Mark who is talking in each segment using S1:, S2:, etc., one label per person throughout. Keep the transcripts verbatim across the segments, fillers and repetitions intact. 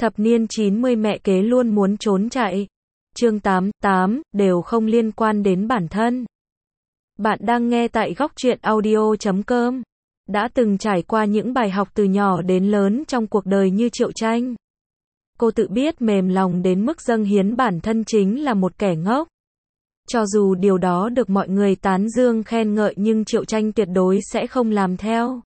S1: Thập niên chín mươi mẹ kế luôn muốn trốn chạy. Chương tám, tám, đều không liên quan đến bản thân. Bạn đang nghe tại góc truyện audio chấm com. Đã từng trải qua những bài học từ nhỏ đến lớn trong cuộc đời như Triệu Tranh. Cô tự biết mềm lòng đến mức dâng hiến bản thân chính là một kẻ ngốc. Cho dù điều đó được mọi người tán dương khen ngợi nhưng Triệu Tranh tuyệt đối sẽ không làm theo.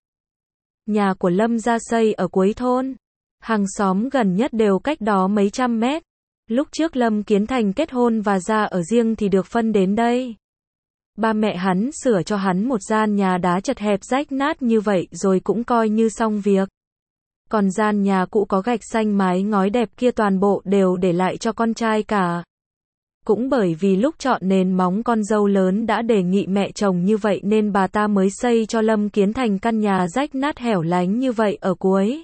S1: Nhà của Lâm gia xây ở cuối thôn. Hàng xóm gần nhất đều cách đó mấy trăm mét. Lúc trước Lâm Kiến Thành kết hôn và ra ở riêng thì được phân đến đây. Ba mẹ hắn sửa cho hắn một gian nhà đá chật hẹp rách nát như vậy rồi cũng coi như xong việc. Còn gian nhà cũ có gạch xanh mái ngói đẹp kia toàn bộ đều để lại cho con trai cả. Cũng bởi vì lúc chọn nền móng con dâu lớn đã đề nghị mẹ chồng như vậy nên bà ta mới xây cho Lâm Kiến Thành căn nhà rách nát hẻo lánh như vậy ở cuối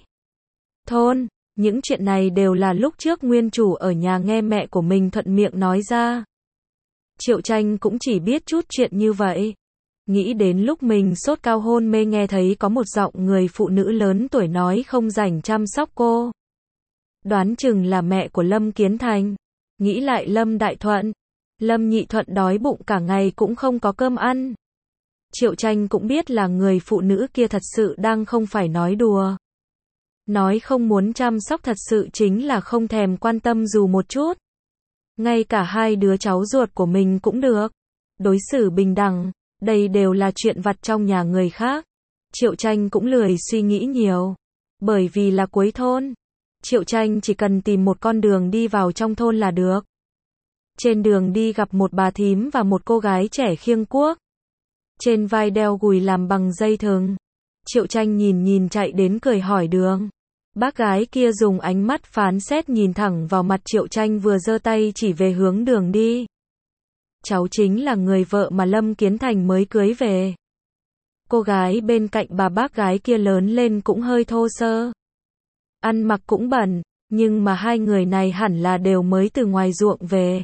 S1: thôn. Những chuyện này đều là lúc trước nguyên chủ ở nhà nghe mẹ của mình thuận miệng nói ra. Triệu Tranh cũng chỉ biết chút chuyện như vậy. Nghĩ đến lúc mình sốt cao hôn mê nghe thấy có một giọng người phụ nữ lớn tuổi nói không rảnh chăm sóc cô. Đoán chừng là mẹ của Lâm Kiến Thành. Nghĩ lại Lâm Đại Thuận. Lâm Nhị Thuận đói bụng cả ngày cũng không có cơm ăn. Triệu Tranh cũng biết là người phụ nữ kia thật sự đang không phải nói đùa. Nói không muốn chăm sóc thật sự chính là không thèm quan tâm dù một chút. Ngay cả hai đứa cháu ruột của mình cũng được. Đối xử bình đẳng, đây đều là chuyện vặt trong nhà người khác. Triệu Tranh cũng lười suy nghĩ nhiều. Bởi vì là cuối thôn. Triệu Tranh chỉ cần tìm một con đường đi vào trong thôn là được. Trên đường đi gặp một bà thím và một cô gái trẻ khiêng cuốc. Trên vai đeo gùi làm bằng dây thừng. Triệu Tranh nhìn nhìn chạy đến cười hỏi đường. Bác gái kia dùng ánh mắt phán xét nhìn thẳng vào mặt Triệu Tranh vừa giơ tay chỉ về hướng đường đi. Cháu chính là người vợ mà Lâm Kiến Thành mới cưới về. Cô gái bên cạnh bà bác gái kia lớn lên cũng hơi thô sơ. Ăn mặc cũng bẩn, nhưng mà hai người này hẳn là đều mới từ ngoài ruộng về.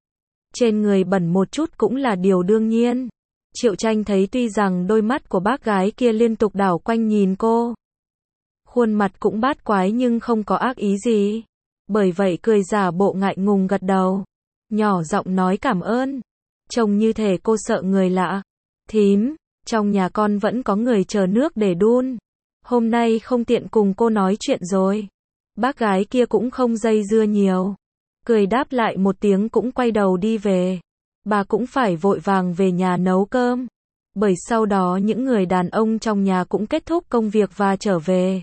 S1: Trên người bẩn một chút cũng là điều đương nhiên. Triệu Tranh thấy tuy rằng đôi mắt của bác gái kia liên tục đảo quanh nhìn cô. Khuôn mặt cũng bát quái nhưng không có ác ý gì. Bởi vậy cười giả bộ ngại ngùng gật đầu. Nhỏ giọng nói cảm ơn. Trông như thể cô sợ người lạ. Thím, trong nhà con vẫn có người chờ nước để đun. Hôm nay không tiện cùng cô nói chuyện rồi. Bác gái kia cũng không dây dưa nhiều. Cười đáp lại một tiếng cũng quay đầu đi về. Bà cũng phải vội vàng về nhà nấu cơm. Bởi sau đó những người đàn ông trong nhà cũng kết thúc công việc và trở về.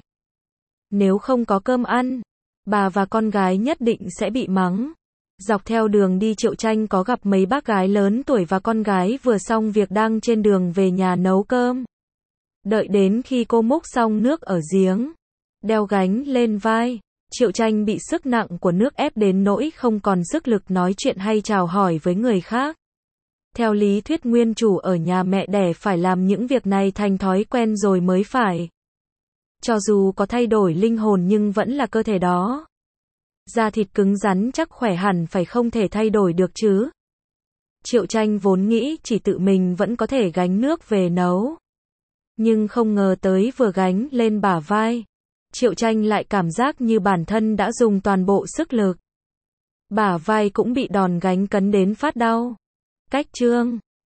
S1: Nếu không có cơm ăn, bà và con gái nhất định sẽ bị mắng. Dọc theo đường đi Triệu Tranh có gặp mấy bác gái lớn tuổi và con gái vừa xong việc đang trên đường về nhà nấu cơm. Đợi đến khi cô múc xong nước ở giếng, đeo gánh lên vai, Triệu Tranh bị sức nặng của nước ép đến nỗi không còn sức lực nói chuyện hay chào hỏi với người khác. Theo lý thuyết nguyên chủ ở nhà mẹ đẻ phải làm những việc này thành thói quen rồi mới phải. Cho dù có thay đổi linh hồn nhưng vẫn là cơ thể đó. Da thịt cứng rắn chắc khỏe hẳn phải không thể thay đổi được chứ. Triệu Tranh vốn nghĩ chỉ tự mình vẫn có thể gánh nước về nấu. Nhưng không ngờ tới vừa gánh lên bả vai. Triệu Tranh lại cảm giác như bản thân đã dùng toàn bộ sức lực. Bả vai cũng bị đòn gánh cấn đến phát đau. Cách chương